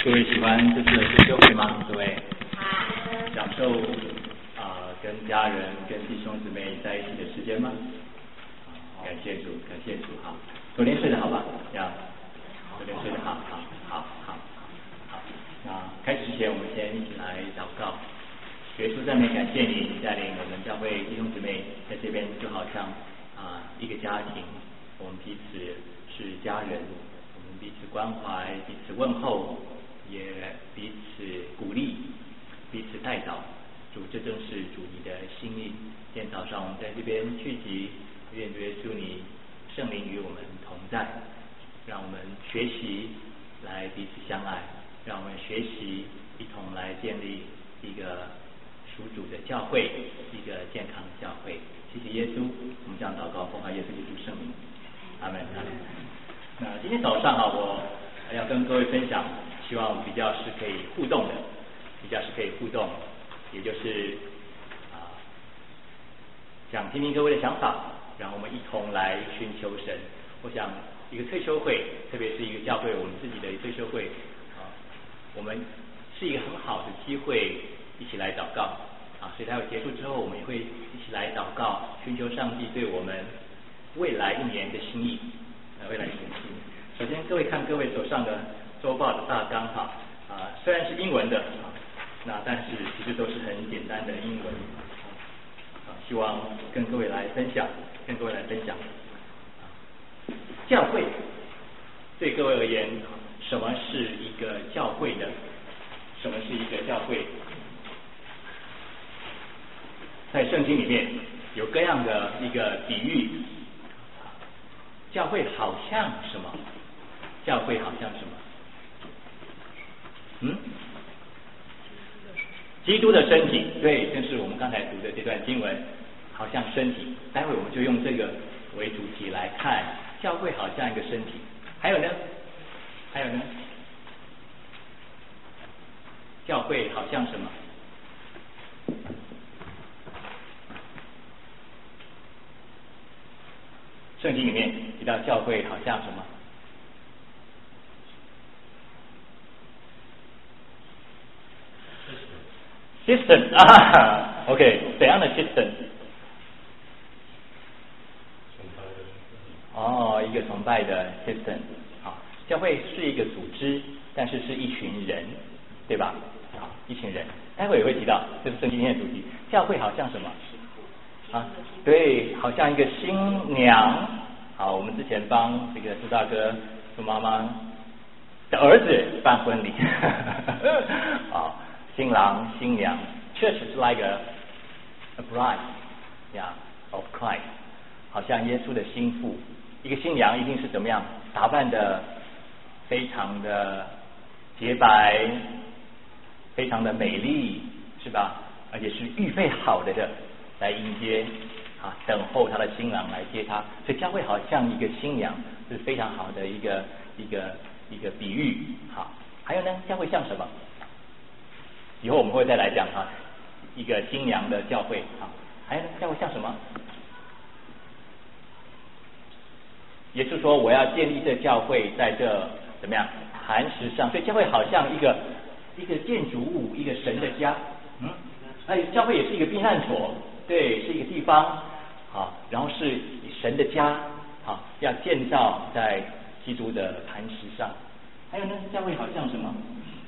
各位喜欢这次的修修会吗？各位享受跟家人、跟弟兄姊妹在一起的时间吗？感谢主，感谢主哈。昨天睡得好吧？昨天睡得好。那开始之前，我们先一起来祷告。耶稣赞美感谢你带领我们教会弟兄姊妹在这边，就好像一个家庭，我们彼此是家人，我们彼此关怀，彼此问候，也彼此鼓励，彼此带导。主，这正是主你的心意。今天早上我们在这边聚集，愿主耶稣你圣灵与我们同在，让我们学习来彼此相爱，让我们学习一同来建立一个属主的教会，一个健康的教会。谢谢耶稣，我们将祷告奉靠耶稣基督圣名，阿门。那今天早上我要跟各位分享，希望比较是可以互动的，也就是想听听各位的想法，让我们一同来寻求神。我想一个退休会，特别是一个教会，我们自己的退休会我们是一个很好的机会，一起来祷告所以待会结束之后，我们也会一起来祷告，寻求上帝对我们未来一年的心意。首先，各位看各位手上的周报的大纲虽然是英文的但是其实都是很简单的英文希望跟各位来分享。教会对各位而言，什么是一个教会呢？什么是一个教会？在圣经里面有各样的一个比喻，教会好像什么？基督的身体，对，正是我们刚才读的这段经文，好像身体。待会我们就用这个为主题来看，教会好像一个身体。还有呢？教会好像什么？圣经里面提到教会好像什么？System OK， 怎样的 system？ 一个崇拜的 system。教会是一个组织，但是是一群人，对吧？一群人。待会也会提到，这是圣经今天的主题。教会好像什么？对，好像一个新娘。我们之前幫这个朱大哥、朱妈妈的儿子办婚礼。新郎新娘 ，Church is like a bride, of Christ， 好像耶稣的新妇。一个新娘一定是怎么样打扮的？非常的洁白，非常的美丽，是吧？而且是预备好的来迎接等候他的新郎来接他。所以教会好像一个新娘，是非常好的一个比喻。还有呢，教会像什么？以后我们会再来讲一个新娘的教会。还有呢，教会像什么？耶稣说：“我要建立这教会，在这怎么样磐石上。”所以教会好像一个建筑物，一个神的家。教会也是一个避难所，对，是一个地方。然后是神的家。要建造在基督的磐石上。还有呢，教会好像什么？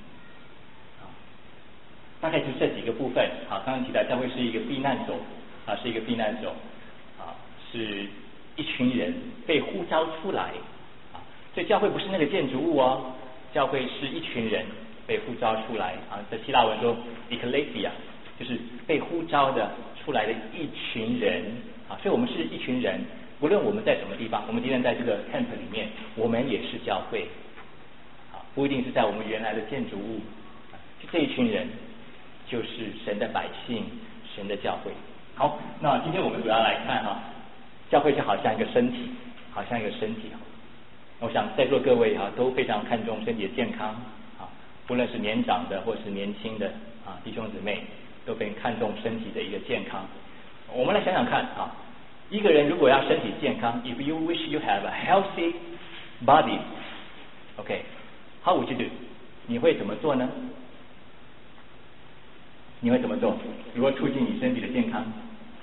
大概就这几个部分。刚刚提到教会是一个避难所，是一个避难所，是一群人被呼召出来。所以教会不是那个建筑物教会是一群人被呼召出来。在希腊文说 ekklesia， 就是被呼召的出来的一群人。所以我们是一群人，无论我们在什么地方，我们今天在这个 tent 里面，我们也是教会。不一定是在我们原来的建筑物，这一群人就是神的百姓，神的教会。好，那今天我们主要来看教会就好像一个身体，我想在座各位都非常看重身体的健康无论是年长的或是年轻的弟兄姊妹，都非常看重身体的一个健康。我们来想想看一个人如果要身体健康 ，If you wish you have a healthy body, OK, how would you do？ 你会怎么做呢？你会怎么做？如何促进你身体的健康？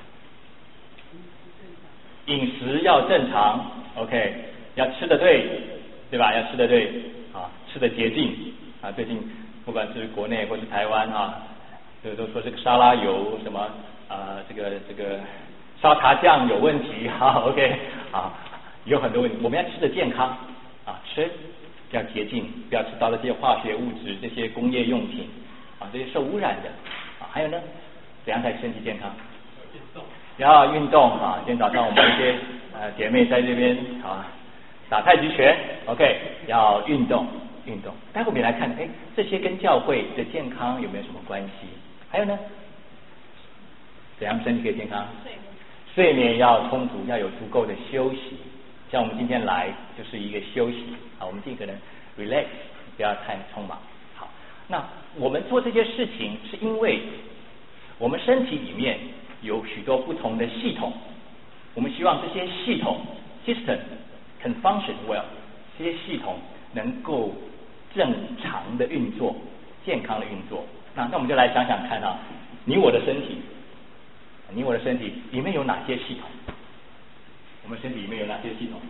饮食要正常 ，OK， 要吃得对，对吧？要吃得对啊，吃得洁净啊。最近不管是国内或是台湾啊，都说这个沙拉油什么这个沙茶酱有问题哈 ，OK 啊，有很多问题。我们要吃得健康啊，吃要洁净，不要吃到这些化学物质、这些工业用品啊，这些受污染的啊。还有呢，怎样才身体健康？要运动啊！今天早上我们一些姐妹在这边啊打太极拳 ，OK， 要运动。待会我们来看，这些跟教会的健康有没有什么关系？还有呢，怎样身体可以健康？睡眠要充足，要有足够的休息。像我们今天来就是一个休息啊，我们尽可能 relax， 不要太匆忙。好，那我们做这些事情是因为我们身体里面有许多不同的系统，我们希望这些系统 system can function well， 这些系统能够正常的运作，健康的运作。那我们就来想想看啊，你我的身体里面有哪些系统？我们身体里面有哪些系统？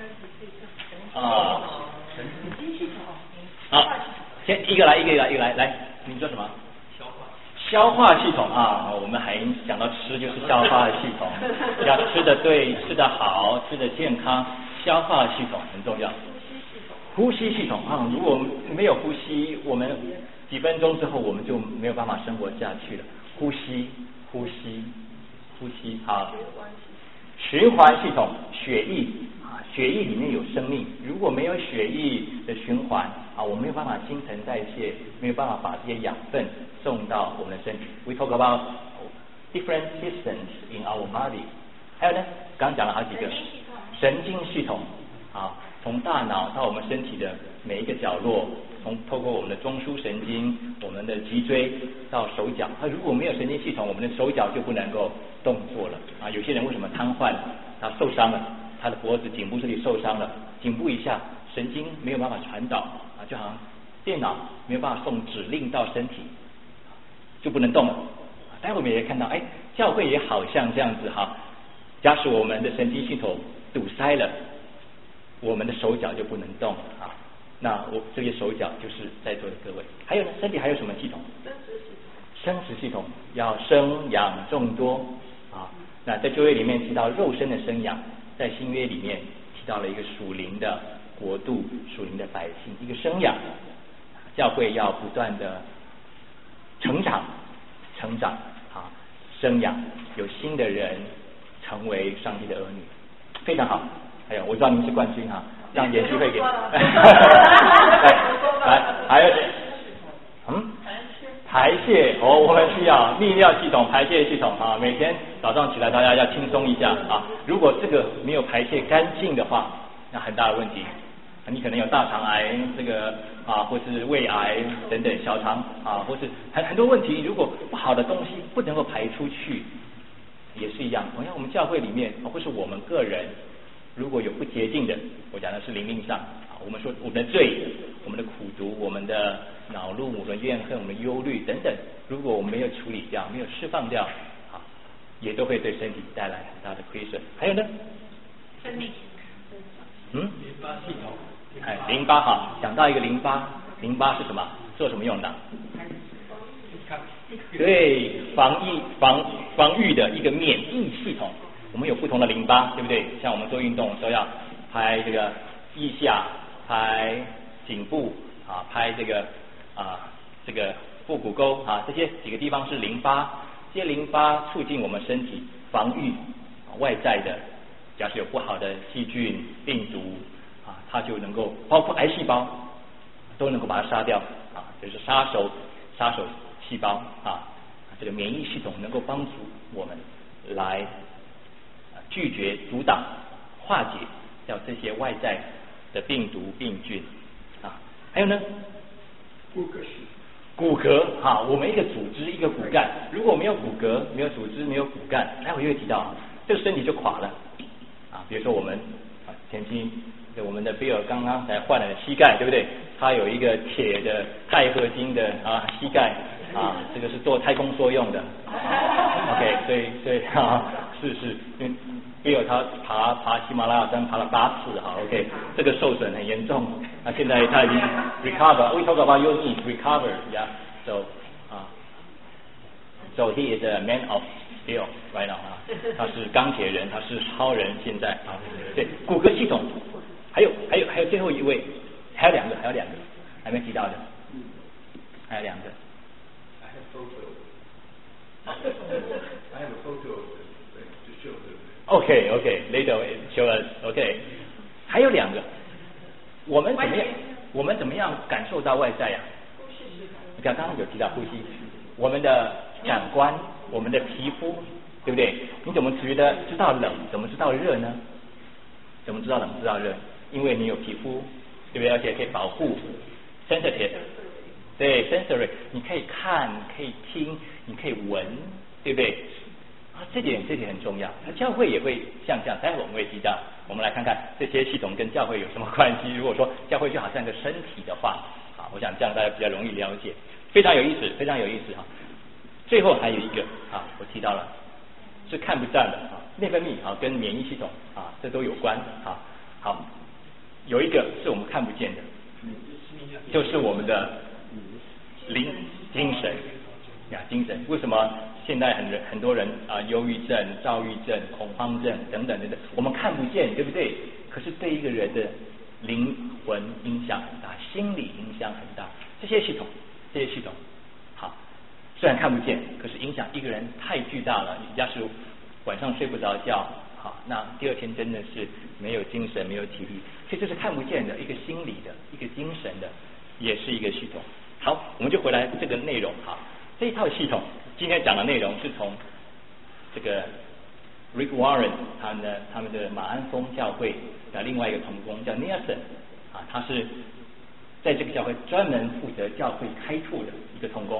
神经系统。好，先一个来，来，你说什么？消化系统啊，我们还讲到吃就是消化系统，要吃得对，吃得好，吃得健康，消化系统很重要。呼吸系统啊，如果没有呼吸，我们几分钟之后我们就没有办法生活下去了。呼吸，好。循环系统，血液啊，血液里面有生命，如果没有血液的循环啊，我没有办法新陈代谢，没有办法把这些养分送到我们的身体。We talk about different systems in our body。还有呢，刚讲了好几个神经系统啊，从大脑到我们身体的每一个角落，透过我们的中枢神经、我们的脊椎到手脚。如果没有神经系统，我们的手脚就不能够动作了啊。有些人为什么瘫痪？他受伤了，他的脖子、颈部这里受伤了，颈部以下神经没有办法传导啊，就好像电脑没有办法送指令到身体，就不能动了。待会我们也看到，教会也好像这样子哈。假使我们的神经系统堵塞了，我们的手脚就不能动啊。那这些手脚就是在座的各位。还有呢，身体还有什么系统？生殖系统要生养众多啊。那在旧约里面提到肉身的生养，在新约里面提到了一个属灵的国度、属灵的百姓，一个生养。教会要不断的成长啊，生养，有新的人成为上帝的儿女，非常好。还有，我知道您是冠军哈，让延续会给。来，还有排泄我们需要泌尿系统、排泄系统啊。每天早上起来，大家要轻松一下啊。如果这个没有排泄干净的话，那很大的问题。你可能有大肠癌或是胃癌等等，小肠或是很多问题。如果不好的东西不能够排出去，也是一样。同样，我们教会里面或是我们个人，如果有不洁净的，我讲的是灵命上我们说我们的罪、我们的苦毒、我们的恼怒、我们的怨恨、我们的忧虑等等，如果我们没有处理掉、没有释放掉也都会对身体带来很大的亏损。还有呢，淋巴系统。淋巴好，讲到一个淋巴是什么？做什么用的？对，防御的一个免疫系统。我们有不同的淋巴，对不对？像我们做运动的时候要拍这个腋下，拍颈部拍这个腹股沟这些几个地方是淋巴。这些淋巴促进我们身体防御外在的，假设有不好的细菌、病毒它就能够包括癌细胞都能够把它杀掉就是杀手细胞这个免疫系统能够帮助我们来拒绝、阻挡、化解掉这些外在的病毒、病菌还有呢，骨骼我们一个组织、一个骨干，如果没有骨骼、没有组织、没有骨干，待会又会提到这个身体就垮了比如说我们前期对，我们的 Bill 刚刚才换了膝盖，对不对？他有一个铁的钛合金的膝盖这个是做太空梭用的。OK， 所以是，因为 Bill 他爬喜马拉雅山爬了8次，OK， 这个受损很严重。那现在他已经 recover。We talk about your knees recover， So he is a man of steel right now 他是钢铁人，他是超人。现在对骨骼系统，还有最后一位，还有两个还没提到的，还有两个。 I have a photo to show them. OK, later show us. OK， 还有两个，我们怎么样感受到外在呀？你看刚刚有提到呼吸，我们的感官，我们的皮肤，对不对？你怎么知道冷？怎么知道热呢？怎么知道冷知道热？因为你有皮肤，对不对？而且可以保护 sensitive， 对 sensory， 你可以看，可以听，你可以闻，对不对？这点很重要。那教会也会像这样，待会我们会提到。我们来看看这些系统跟教会有什么关系。如果说教会就好像个身体的话，我想这样大家比较容易了解，非常有意思最后还有一个我提到了是看不见的内分泌跟免疫系统这都有关好，有一个是我们看不见的，就是我们的精神。为什么现在很多人忧郁症、躁郁症、恐慌症等等，我们看不见，对不对？可是对一个人的灵魂影响很大，心理影响很大。这些系统好，虽然看不见，可是影响一个人太巨大了。要是晚上睡不着觉，那第二天真的是没有精神、没有体力。所以这是看不见的，一个心理的，一个精神的，也是一个系统。好，我们就回来这个内容这一套系统，今天讲的内容是从这个 Rick Warren 他们的马鞍峰教会的另外一个同工叫 Nelson 他是在这个教会专门负责教会开拓的一个同工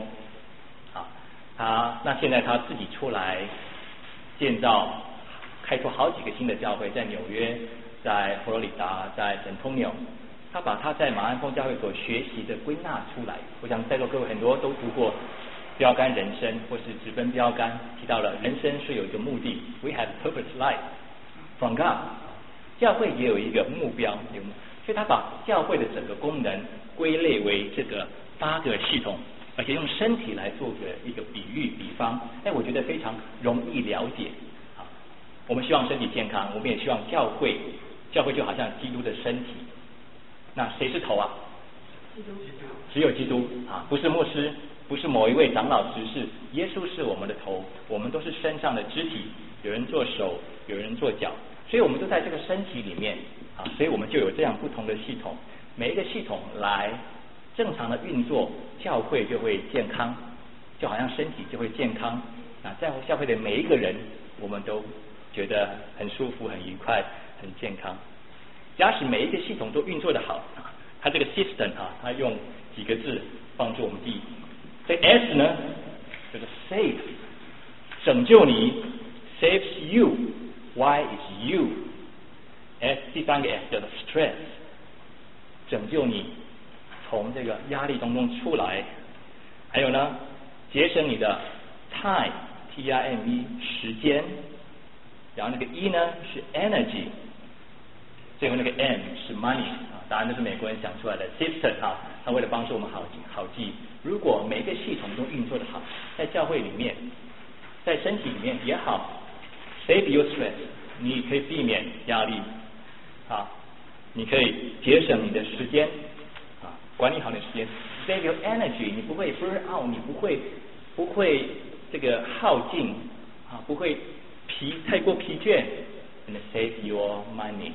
那现在他自己出来建造开拓好几个新的教会，在纽约，在佛罗里达，在 San Antonio， 他把他在马鞍峰教会所学习的归纳出来。我想在座各位很多都读过标杆人生或是直奔标杆，提到了人生是有一个目的 ，We have purpose life from God。教会也有一个目标，所以他把教会的整个功能归类为这个8个系统，而且用身体来做一个比方，我觉得非常容易了解。我们希望身体健康，我们也希望教会就好像基督的身体。那谁是头只有基督不是牧师。不是某一位长老执事，耶稣是我们的头，我们都是身上的肢体，有人做手，有人做脚，所以我们都在这个身体里面所以我们就有这样不同的系统，每一个系统来正常的运作，教会就会健康，就好像身体就会健康在教会的每一个人，我们都觉得很舒服、很愉快、很健康。假使每一个系统都运作的好它这个 system 它用几个字帮助我们记忆。所以 S 呢，就是 save， 拯救你 ，saves you。Y is you。S 第3个 S 叫做 stress， 拯救你从这个压力当中出来。还有呢，节省你的 time，T-I-M-E 时间。然后那个 E 呢是 energy， 最后那个 M 是 money当然这是美国人想出来的 system 它为了帮助我们好记。如果每个系统都运作的好，在教会里面，在身体里面也好 ，save your stress， 你可以避免压力你可以节省你的时间管理好你的时间 ，save your energy， 你不会 burn out， 你不会这个耗尽不会太过疲倦 ，and save your money。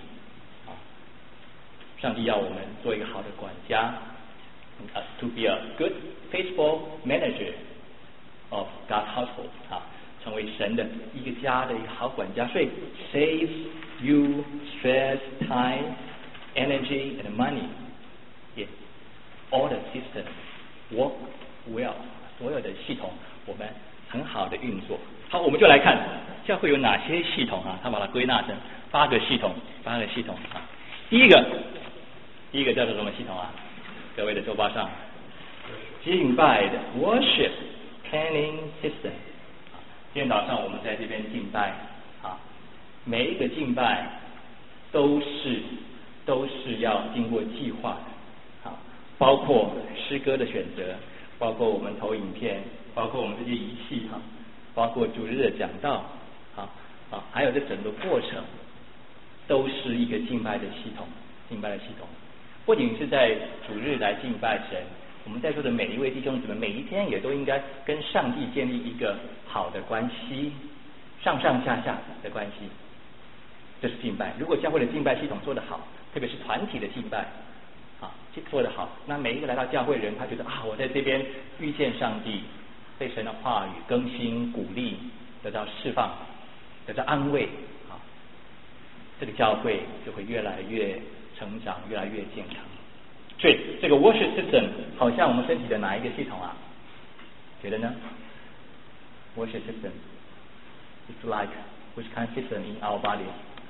上帝要我们做一个好的管家 ，us to be a good, faithful manager of God's household 成为神的一个家的一个好管家。所以 save you stress, time, energy and money. Yes, all the systems work well. 所有的系统我们很好的运作。好，我们就来看教会有哪些系统他把它归纳成8个系统，8个系统第一个叫做什么系统啊？各位的周报上，敬拜的 worship planning system。今天早上我们在这边敬拜啊，每一个敬拜都是要经过计划的啊，包括诗歌的选择，包括我们投影片，包括我们这些仪器哈，包括主日的讲道啊，还有这整个过程，都是一个敬拜的系统。不仅是在主日来敬拜神，我们在座的每一位弟兄姊妹，每一天也都应该跟上帝建立一个好的关系，上上下下的关系，这是敬拜。如果教会的敬拜系统做得好，特别是团体的敬拜啊，做得好，那每一个来到教会的人，他觉得啊，我在这边遇见上帝，被神的话语更新、鼓励，得到释放，得到安慰啊，这个教会就会越来越成长，越来越健康。所以这个 worship system 好像我们身体的哪一个系统啊？觉得呢 ？worship system it's like which kind of system in our body？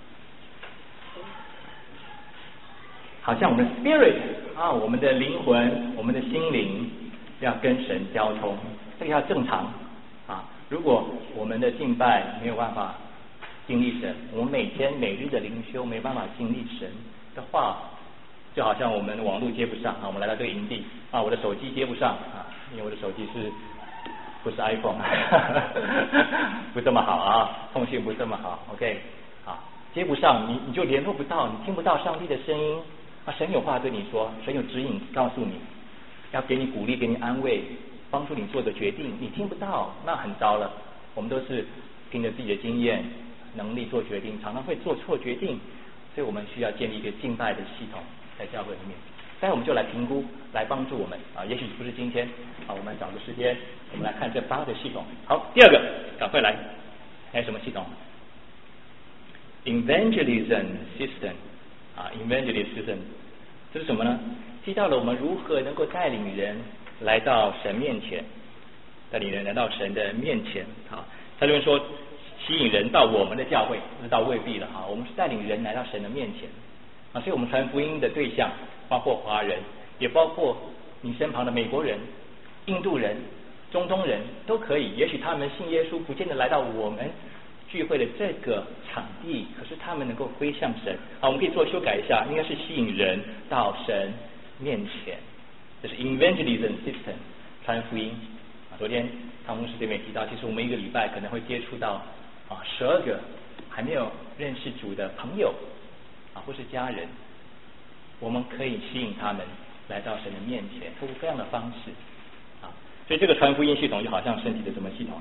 好像我们的 spirit 啊，我们的灵魂，我们的心灵要跟神交通，这个要正常啊。如果我们的敬拜没有办法经历神，我们每天每日的灵修没办法经历神的话，就好像我们网络接不上啊，我们来到这个营地啊，我的手机接不上啊，因为我的手机不是 iPhone， 不这么好啊，通讯不这么好 ，OK 啊，接不上你就联络不到，你听不到上帝的声音啊，神有话对你说，神有指引告诉你，要给你鼓励，给你安慰，帮助你做的决定，你听不到，那很糟了。我们都是凭着自己的经验能力做决定，常常会做错决定，所以我们需要建立一个敬拜的系统在教会里面。待会我们就来评估，来帮助我们啊，也许不是今天啊，我们找个时间，我们来看这8个系统。好，第二个，赶快来，还有什么系统 ？Evangelism system 啊 ，Evangelism system 这是什么呢？提到了我们如何能够带领人来到神面前，带领人来到神的面前啊。他这边说吸引人到我们的教会，这倒未必了哈。我们是带领人来到神的面前啊，所以我们传福音的对象包括华人，也包括你身旁的美国人、印度人、中东人都可以。也许他们信耶稣，不见得来到我们聚会的这个场地，可是他们能够归向神啊。我们可以做修改一下，应该是吸引人到神面前，这是 evangelism system 传福音啊。昨天汤牧师这边提到，其实我们一个礼拜可能会接触到12个还没有认识主的朋友啊，或是家人，我们可以吸引他们来到神的面前，通过各样的方式啊。所以这个传福音系统就好像身体的什么系统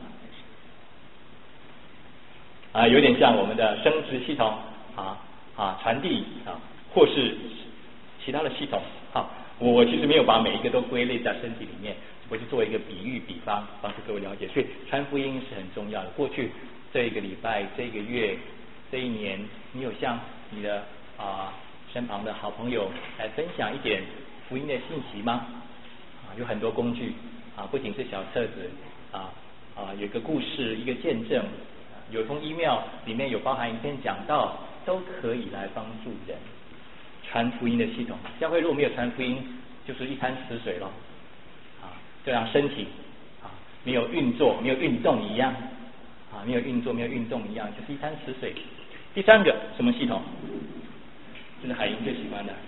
啊，有点像我们的生殖系统传递啊，或是其他的系统啊。我其实没有把每一个都归类在身体里面，我就做一个比喻比方，帮助各位了解。所以传福音是很重要的。过去这一个礼拜、这一个月、这一年，你有向你的身旁的好朋友来分享一点福音的信息吗？有很多工具不仅是小册子有一个故事、一个见证，有封 email 里面有包含一篇讲道，都可以来帮助人传福音的系统。教会如果没有传福音，就是一滩死水了就像身体没有运作、没有运动一样没有运作、没有运动一样，就是一滩死水。第三个什么系统？这是海英最喜欢的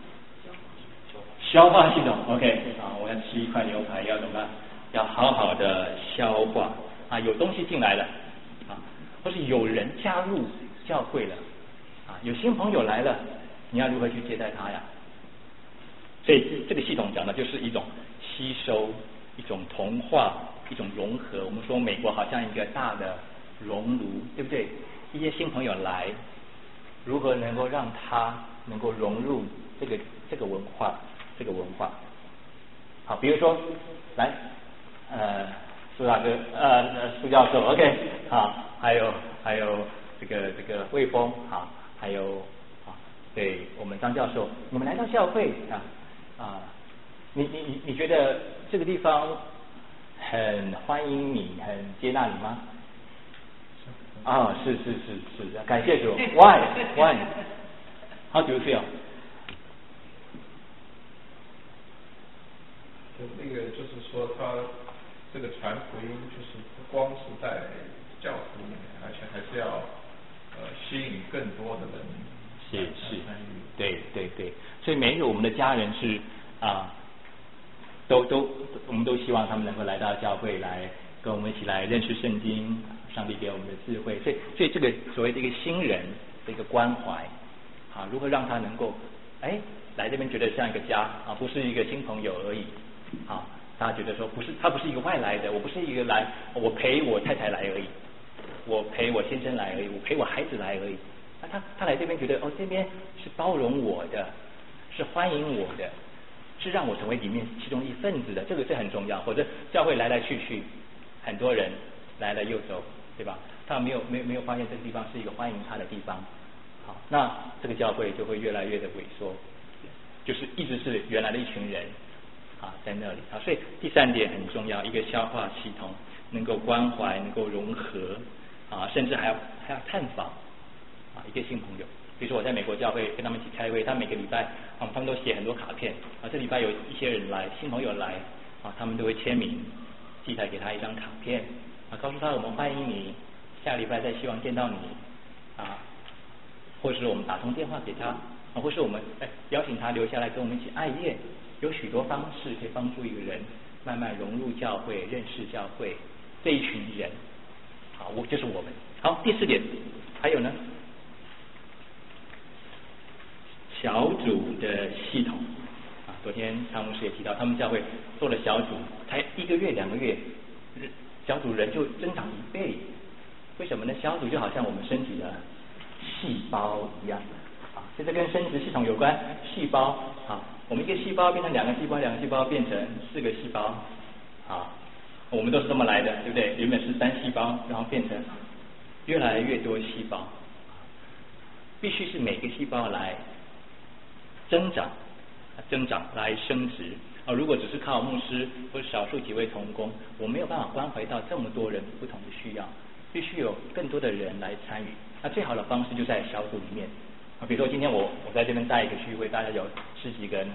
消化系统。 OK 我要吃一块牛排，要怎么办？要好好的消化有东西进来了或是有人加入教会了有新朋友来了，你要如何去接待他呀？所以这个系统讲的就是一种吸收、一种同化、一种融合。我们说美国好像一个大的熔炉，对不对？一些新朋友来，如何能够让他能够融入这个文化？好，比如说来苏大哥苏教授 OK 还有这个魏峰还有对我们张教授，你们来到教会你觉得这个地方很欢迎你，很接纳你吗？是，感谢主。Why？ How do you feel? 那个就是说，他这个传福音，就是不光是在教徒里面，而且还是要吸引更多的人参与。 对，所以每一个我们的家人是我们都希望他们能够来到教会来跟我们一起来认识圣经，上帝给我们的智慧。所以这个所谓的一个新人的一个关怀如何让他能够来这边觉得像一个家不是一个新朋友而已大家觉得说他不是一个外来的，我不是一个我陪我太太来而已，我陪我先生来而已，我陪我孩子来而已。他来这边觉得这边是包容我的，是欢迎我的，是让我成为里面其中一份子的，这个是很重要。否则教会来来去去，很多人来了又走，对吧？他没有发现这个地方是一个欢迎他的地方。好，那这个教会就会越来越的萎缩，就是一直是原来的一群人在那里所以第3点很重要，一个消化系统能够关怀，能够融合甚至还要探访一个新朋友。比如说我在美国教会跟他们一起开会，他们每个礼拜他们都写很多卡片这礼拜有一些人来，新朋友来他们都会签名寄来给他一张卡片告诉他我们欢迎你，下礼拜再希望见到你或是我们打通电话给他或是我们邀请他留下来跟我们一起爱宴。有许多方式可以帮助一个人慢慢融入教会，认识教会这一群人就是我们。好，第4点还有呢，小组的系统昨天汤牧师也提到，他们教会做了小组，才1个月2个月，小组人就增长1倍。为什么呢？小组就好像我们身体的细胞一样这跟生殖系统有关。细胞我们一个细胞变成2个细胞，2个细胞变成4个细胞我们都是这么来的，对不对？原本是单细胞，然后变成越来越多细胞，必须是每个细胞来增长来升值如果只是靠牧师或者少数几位同工，我没有办法关怀到这么多人不同的需要，必须有更多的人来参与。那最好的方式就在小组里面比如说今天我在这边带一个聚会，大概有10几个人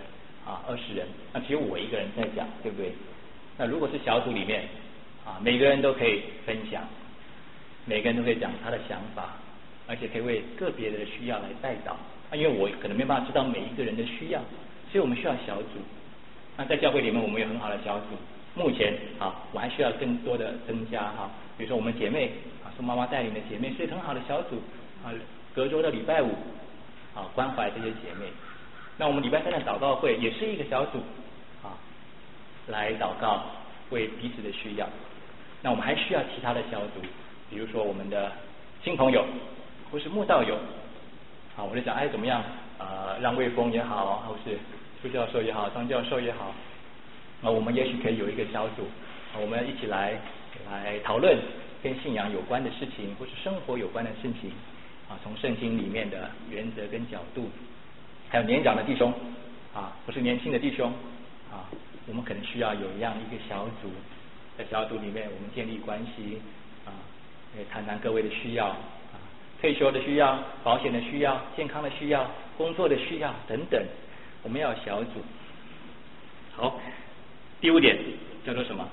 20人，那只有我一个人在讲，对不对？那如果是小组里面每个人都可以分享，每个人都可以讲他的想法，而且可以为个别的需要来代祷因为我可能没办法知道每一个人的需要，所以我们需要小组。那在教会里面我们有很好的小组，目前我还需要更多的增加比如说我们姐妹是妈妈带领的姐妹，是很好的小组隔周的礼拜5关怀这些姐妹。那我们礼拜3的祷告会也是一个小组来祷告，为彼此的需要。那我们还需要其他的小组，比如说我们的新朋友或是慕道友我就想怎么样让卫风也好，或是朱教授也好，张教授也好我们也许可以有一个小组我们一起来讨论跟信仰有关的事情，或是生活有关的事情从圣经里面的原则跟角度。还有年长的弟兄不是年轻的弟兄我们可能需要有一个小组，在小组里面我们建立关系谈谈各位的需要退休的需要，保险的需要，健康的需要，工作的需要等等，我们要有小组。好，第5点叫做什么？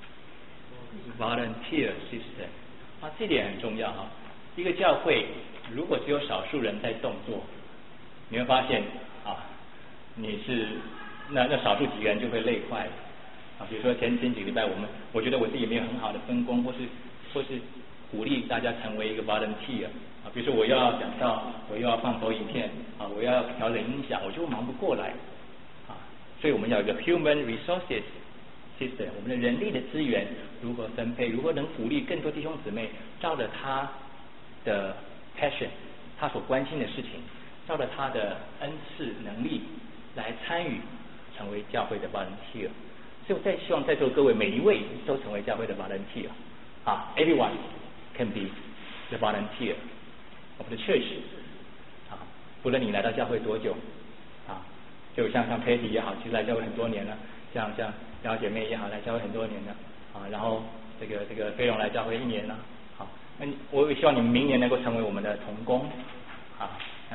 Volunteer system 这点很重要一个教会如果只有少数人在动作，你会发现你是那少数几个人就会累坏比如说前几个礼拜我觉得我自己没有很好的分工，或是鼓励大家成为一个 volunteer比如说我又要讲道，我又要放投影片我要调整音响，我就忙不过来所以我们要有一个 human resources system， 我们的人力的资源如何分配，如何能鼓励更多弟兄姊妹照着他的 passion， 他所关心的事情，照着他的恩赐能力来参与成为教会的 volunteer。 所以我希望在座各位每一位都成为教会的 volunteer everyone can be the volunteer of the church 不论你来到教会多久就像Patty 也好，其实来教会很多年了，像姚姐妹也好，来教会很多年了然后这个飞龙来教会1年了那我也希望你们明年能够成为我们的同工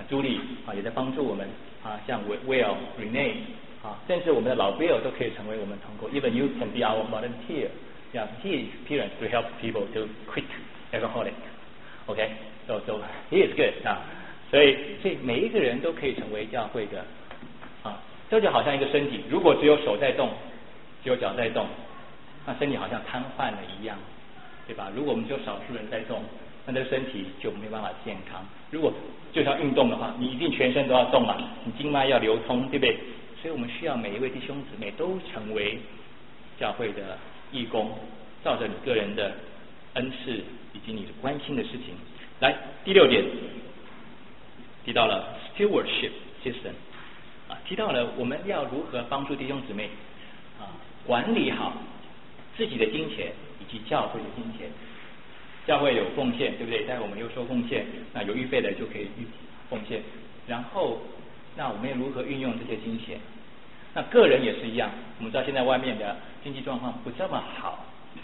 朱莉也在帮助我们像 Will、Renee 甚至我们的老 Bill 都可以成为我们同工。Even you can be our volunteer. Yeah, he experienced to help people to quit alcoholic. Okay, so he is good 所以每一个人都可以成为教会的这就好像一个身体，如果只有手在动，只有脚在动，那身体好像瘫痪了一样，对吧？如果我们只有少数人在动，那这个身体就没办法健康。如果就像运动的话，你一定全身都要动嘛，你经脉要流通，对不对？所以我们需要每一位弟兄姊妹都成为教会的义工，照着你个人的恩赐以及你关心的事情。来，第6点提到了 stewardship system 提到了我们要如何帮助弟兄姊妹管理好自己的金钱以及教会的金钱。教会有奉献，对不对？待会我们又说奉献，那有预备的就可以奉献。然后，那我们又如何运用这些金钱？那个人也是一样，我们知道现在外面的经济状况不这么好，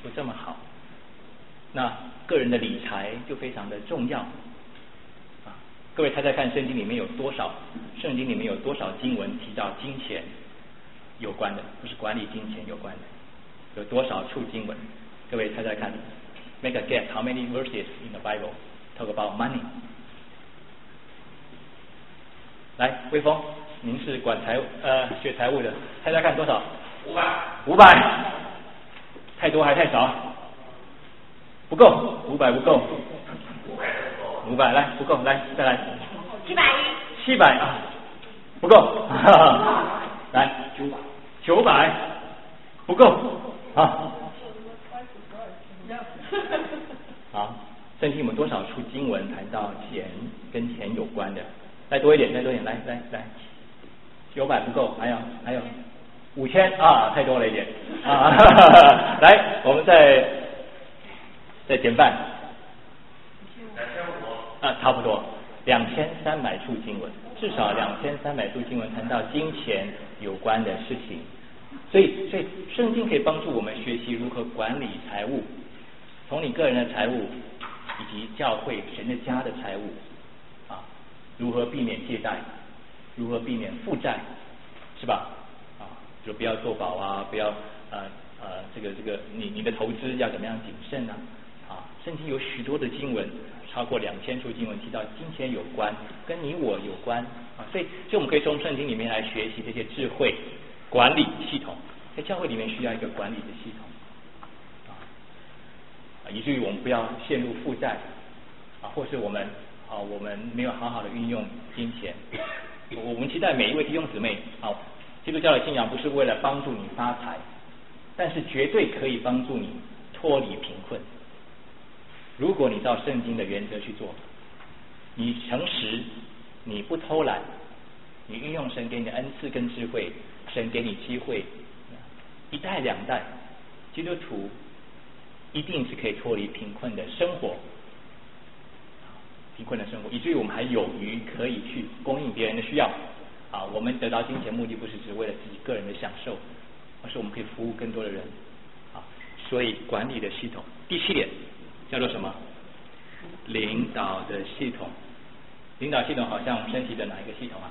那个人的理财就非常的重要各位猜猜看，圣经里面有多少经文提到金钱有关的，不是管理金钱有关的，有多少处经文？各位猜猜看。Make a guess. How many verses in the Bible talk about money? 来，微风，您是管学财务的，猜猜看多少？500。太多还太少？不够，500不够。500来不够，来再来。700不够。来900不够好，圣经有多少处经文谈到钱跟钱有关的？再多一点，来900不够，还有5000太多了一点来，我们再减半差不多2300处经文，至少2300处经文谈到金钱有关的事情。所以圣经可以帮助我们学习如何管理财务，从你个人的财务以及教会神的家的财务如何避免借贷，如何避免负债，是吧？就不要做保不要这个你的投资要怎么样谨慎圣经有许多的经文，超过2000处经文提到金钱有关，跟你我有关所以我们可以从圣经里面来学习这些智慧管理系统。在教会里面需要一个管理的系统以至于我们不要陷入负债或是我们没有好好的运用金钱。我们期待每一位弟兄姊妹基督教的信仰不是为了帮助你发财，但是绝对可以帮助你脱离贫困。如果你照圣经的原则去做，你诚实，你不偷懒，你运用神给你的恩赐跟智慧，神给你机会，一代2代基督徒一定是可以脱离贫困的生活，以至于我们还有余可以去供应别人的需要我们得到金钱目的不是只为了自己个人的享受，而是我们可以服务更多的人所以管理的系统。第7点叫做什么？领导的系统。领导系统好像我们身体的哪一个系统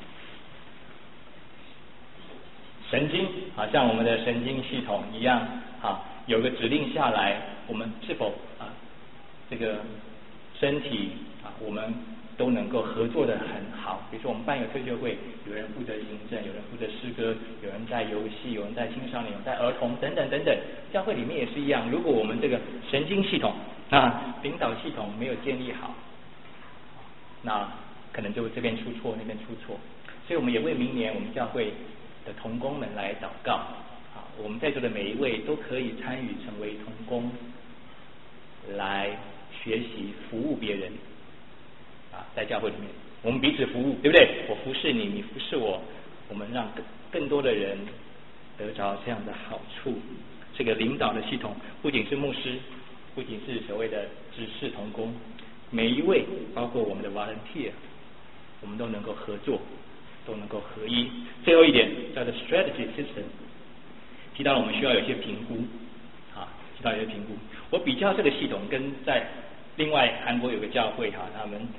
神经，好像我们的神经系统一样有个指令下来，我们是否这个身体我们都能够合作的很好。比如说我们办一个推介会，有人负责行政，有人负责诗歌，有人在游戏，有人在青少年，有人在儿童等等等等。教会里面也是一样，如果我们这个神经系统领导系统没有建立好，那可能就这边出错那边出错。所以我们也为明年我们教会的同工们来祷告我们在座的每一位都可以参与成为同工，来学习服务别人在教会里面我们彼此服务，对不对？我服侍你，你服侍我，我们让更多的人得着这样的好处。这个领导的系统不仅是牧师，不仅是所谓的执事同工，每一位包括我们的 volunteer， 我们都能够合作，都能够合一。最后一点叫做 strategy system， 提到了我们需要有一些评估提到一些评估。我比较这个系统跟在另外韩国有个教会他们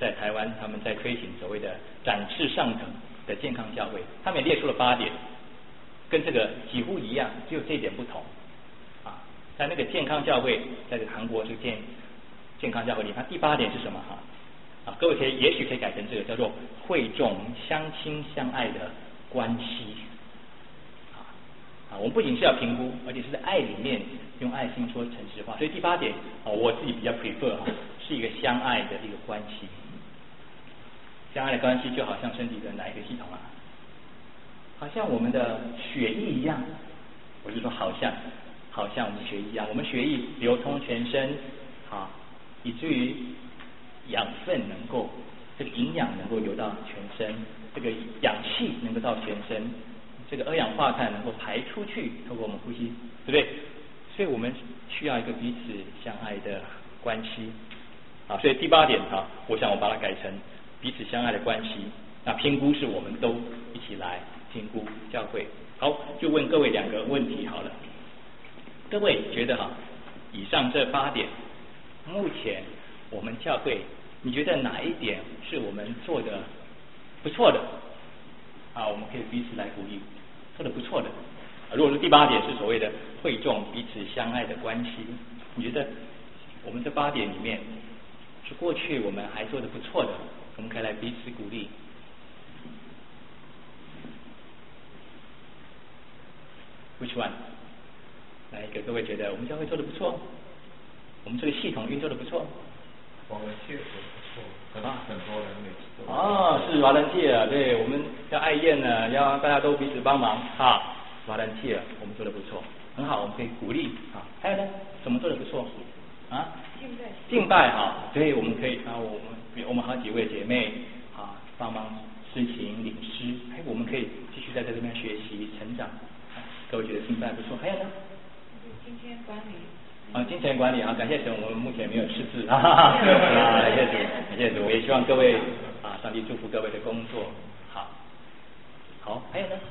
在台湾他们在推行所谓的展翅上腾的健康教会，他们也列出了8点，跟这个几乎一样，只有这一点不同啊。在那个健康教会，在这个韩国这个健康教会里，它第8点是什么啊？各位也许可以改成这个叫做会众相亲相爱的关系啊。我们不仅是要评估，而且是在爱里面用爱心说诚实话。所以第8点我自己比较 prefer 是一个相爱的一个关系。相爱的关系就好像身体的哪一个系统啊？好像我们的血液一样。我是说好像我们血液一样，我们血液流通全身以至于养分能够这个营养能够流到全身，这个氧气能够到全身，这个二氧化碳能够排出去，透过我们呼吸，对不对？所以我们需要一个彼此相爱的关系所以第8点我想我把它改成彼此相爱的关系。那评估是我们都一起来评估教会。好，就问各位2个问题好了。各位觉得以上这8点，目前我们教会你觉得哪一点是我们做的不错的我们可以彼此来鼓励，做的不错的。如果说第8点是所谓的会众彼此相爱的关系，你觉得我们这8点里面是过去我们还做的不错的，我们可以来彼此鼓励。Which one？ 哪一个各位觉得我们教会做的不错？我们这个系统运作的不错？ 华人界做的不错，很多人每次都是华人界对，我们要爱宴呢，要大家都彼此帮忙华人界我们做的不错，很好，我们可以鼓励还有呢，怎么做的不错敬拜对，我们可以我们好几位姐妹帮忙司琴领诗，我们可以继续在这边学习成长。各位觉得敬拜不错，还有呢？ 金钱管理。 金钱管理感谢神，我们目前没有赤字感谢主，我也希望各位上帝祝福各位的工作。好，还有呢？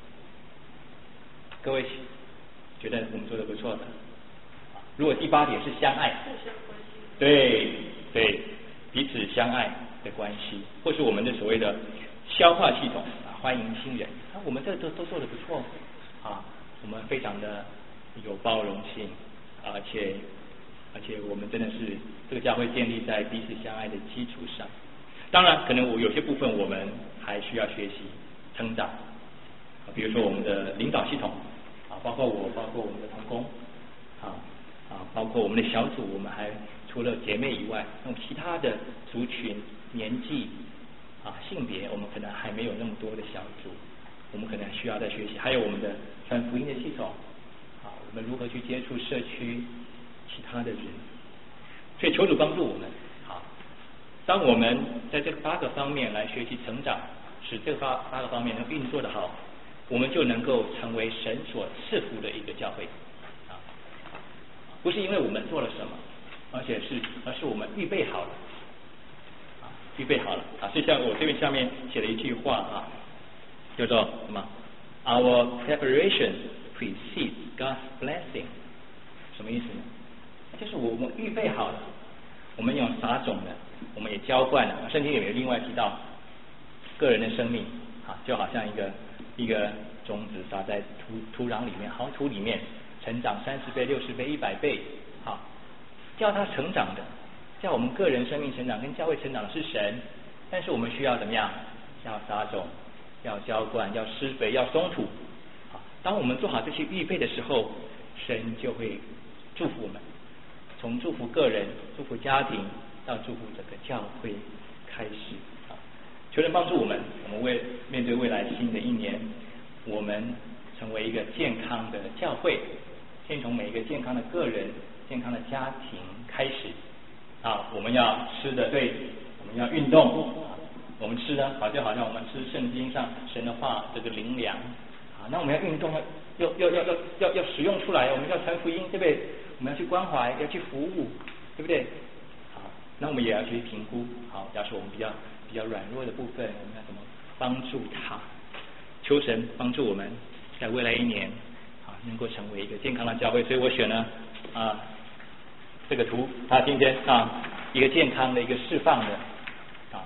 各位觉得我们做的不错的，如果第8点是相爱，对，彼此相爱的关系，或是我们的所谓的消化系统欢迎新人，我们这都做的不错我们非常的有包容性，而且我们真的是这个教会建立在彼此相爱的基础上。当然可能有些部分我们还需要学习成长，比如说我们的领导系统包括我们的同工包括我们的小组，我们还除了姐妹以外，其他的族群年纪性别我们可能还没有那么多的小组，我们可能需要再学习。还有我们的传福音的系统我们如何去接触社区其他的人，所以求主帮助我们当我们在这8个方面来学习成长，使这8个方面能运作的好，我们就能够成为神所赐福的一个教会不是因为我们做了什么，而是我们预备好了所以像我这边下面写了一句话叫做什么 Our preparation precedes God's blessing， 什么意思呢？就是我们预备好了，我们有撒种的，我们也浇灌了。圣经里面另外提到个人的生命就好像一个种子撒在土壤里面，好土里面成长30倍、60倍、100倍叫它成长的，叫我们个人生命成长跟教会成长的是神，但是我们需要怎么样？要撒种，要浇灌，要施肥，要松土当我们做好这些预备的时候，神就会祝福我们，从祝福个人、祝福家庭到祝福整个教会开始求神帮助我们面对未来新的一年，我们成为一个健康的教会，先从每一个健康的个人、健康的家庭开始我们要吃的对，我们要运动我们吃呢好像我们吃圣经上神的话这个灵粮那我们要运动，要使用出来，我们要传福音，对不对？我们要去关怀，要去服务，对不对？那我们也要去评估假设我们比较软弱的部分，我们要怎么帮助他？求神帮助我们在未来一年能够成为一个健康的教会。所以我选了这个图，今天一个健康的一个释放的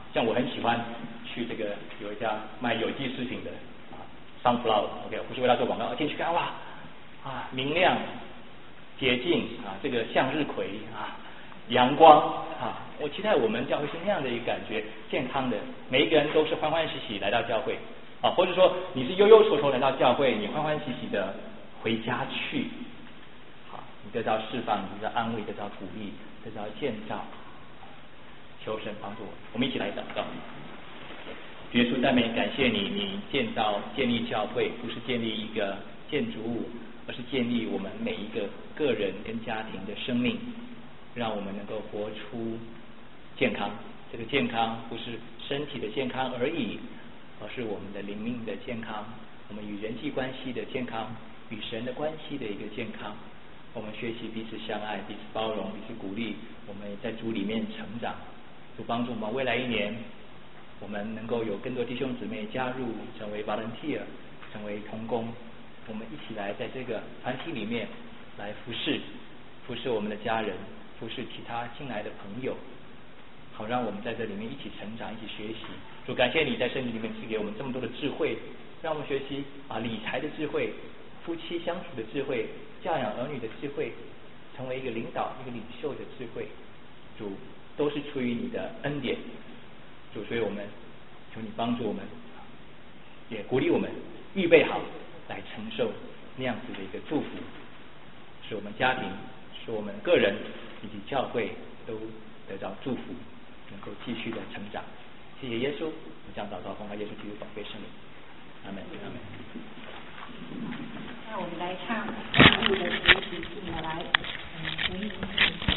像我很喜欢去这个有一家卖有机食品的Sunflower，OK， 不是为他做广告，进去看哇明亮洁净这个向日葵阳光我期待我们教会是那样的一个感觉，健康的，每一个人都是欢欢喜喜来到教会或者说你是忧忧愁愁来到教会，你欢欢喜喜的回家去你得到释放，你得到安慰，得到鼓励，得到建造。求神帮助我们一起来祷告。耶稣赞美感谢你，你建立教会不是建立一个建筑物，而是建立我们每一个个人跟家庭的生命，让我们能够活出健康。这个健康不是身体的健康而已，而是我们的灵命的健康，我们与人际关系的健康，与神的关系的一个健康。我们学习彼此相爱，彼此包容，彼此鼓励，我们在主里面成长。主帮助我们未来一年，我们能够有更多弟兄姊妹加入，成为 volunteer， 成为同工，我们一起来在这个团体里面来服侍我们的家人，服侍其他进来的朋友，好让我们在这里面一起成长，一起学习。主感谢你在圣经里面赐给我们这么多的智慧，让我们学习理财的智慧，夫妻相处的智慧，教养儿女的智慧，成为一个领导一个领袖的智慧。主都是出于你的恩典，主，所以我们求你帮助我们，也鼓励我们预备好来承受那样子的一个祝福，使我们家庭，使我们个人以及教会都得到祝福，能够继续的成长。谢谢耶稣，我将祷告奉靠耶稣基督宝贵圣名，阿门，阿门。 那我们来唱《上帝的实习》，进来，回应。